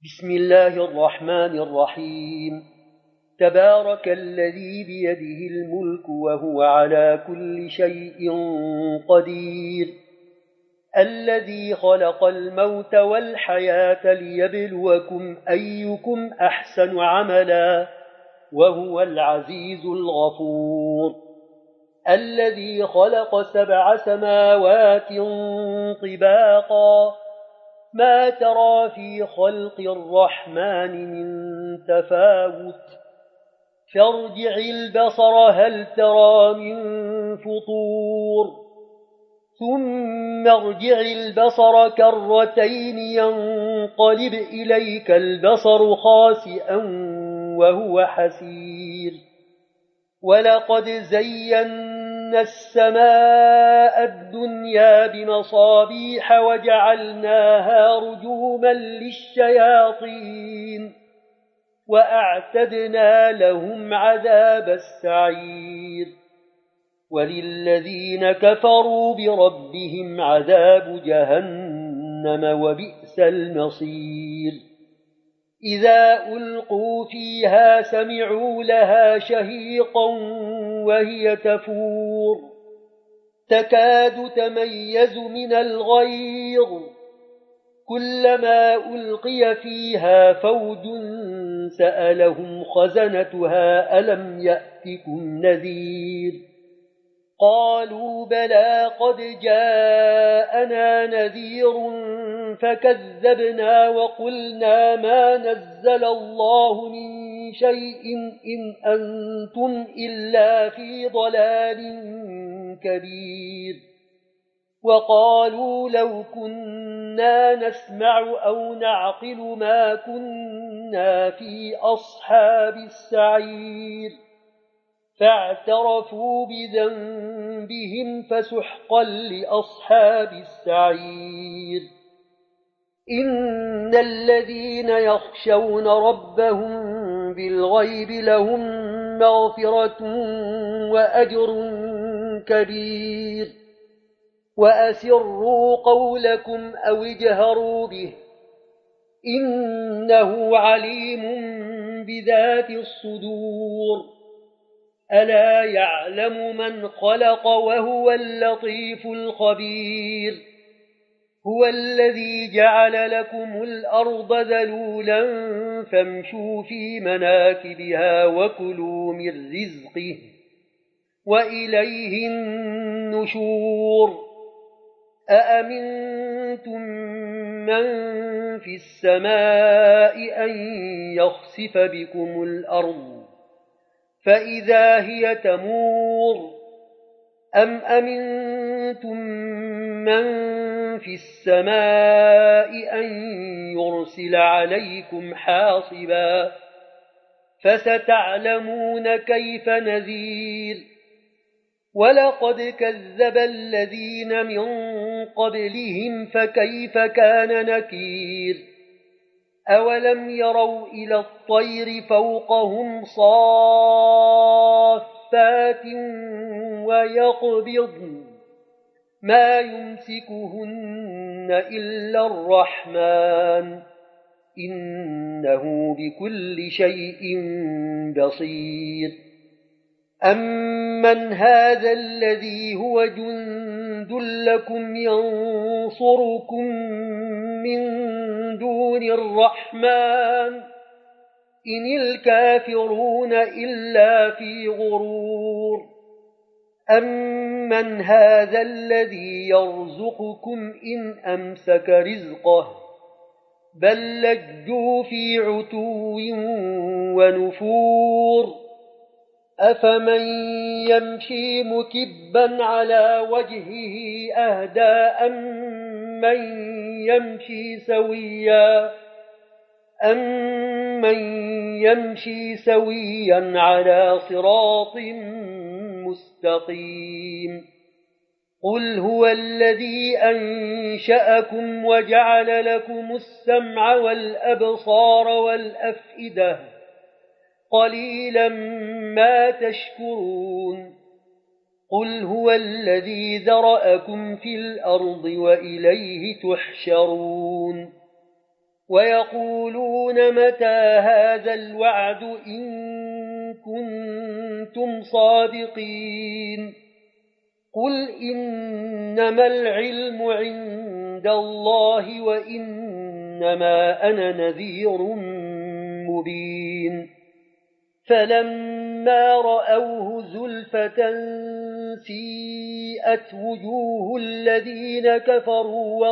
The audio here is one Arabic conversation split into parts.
بسم الله الرحمن الرحيم. تبارك الذي بيده الملك وهو على كل شيء قدير، الذي خلق الموت والحياة ليبلوكم أيكم أحسن عملا وهو العزيز الغفور، الذي خلق 7 سماوات طباقا ما ترى في خلق الرحمن من تفاوت، فارجع البصر هل ترى من فطور، ثم ارجع البصر كرتين ينقلب إليك البصر خاسئا وهو حسير، ولقد زينا السماء الدنيا بمصابيح وجعلناها رجوما للشياطين وأعتدنا لهم عذاب السعير، وللذين كفروا بربهم عذاب جهنم وبئس المصير. إذا ألقوا فيها سمعوا لها شهيقا وهي تفور تكاد تميز من الغيظ، كلما ألقي فيها فوج سألهم خزنتها ألم يأتكم نذير، قالوا بلى قد جاءنا نذير فكذبنا وقلنا ما نزل الله من شيء إن أنتم إلا في ضلال كبير، وقالوا لو كنا نسمع أو نعقل ما كنا في أصحاب السعير، فاعترفوا بذنبهم فسحقا لأصحاب السعير. إن الذين يخشون ربهم بالغيب لهم مغفرة وأجر كبير، وأسروا قولكم أو اجهروا به إنه عليم بذات الصدور، ألا يعلم من خلق وهو اللطيف الخبير، هو الذي جعل لكم الأرض ذلولا فامشوا في مناكبها وكلوا من رزقه وإليه النشور. أأمنتم من في السماء أن يخسف بكم الأرض فإذا هي تمور، أم أمنتم من في السماء أن يرسل عليكم حاصبا، فستعلمون كيف نذير. ولقد كذب الذين من قبلهم فكيف كان نكير، أولم يروا إلى الطير فوقهم صافات ويقبضن ما يمسكهن إلا الرحمن إنه بكل شيء بصير. أمن هذا الذي هو جند لكم ينصركم من دون الرحمن إن الكافرون إلا في غرور. أمن هذا الذي يرزقكم إن أمسك رزقه بل لجوا في عتو ونفور. أفمن يمشي مكبا على وجهه أهدى أمن يمشي سويا على صراط مستقيم. قل هو الذي أنشأكم وجعل لكم السمع والأبصار والأفئدة قليلا ما تشكرون. قل هو الذي ذرأكم في الأرض وإليه تحشرون. ويقولون متى هذا الوعد إن كنتم صادقين قل إنما العلم عند الله وإنما أنا نذير مبين فلما رأوه زلفة سيئت وجوه الذين كفروا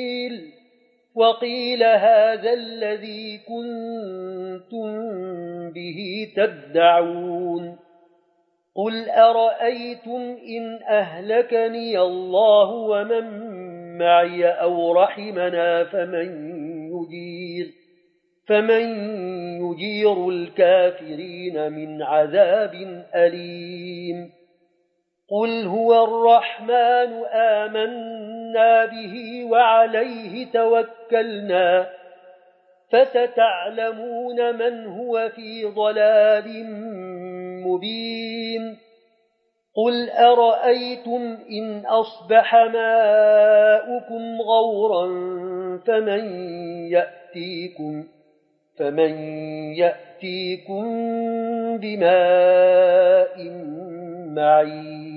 وقيل هذا الذي كنتم به تدعون قل أرأيتم إن أهلكني الله ومن معي أو رحمنا فمن يجير الكافرين من عذاب أليم قل هو الرحمن آمنا به وعليه توكلنا فستعلمون من هو في ضلال مبين قل أرأيتم إن أصبح ماؤكم غورا فمن يأتيكم بماء معين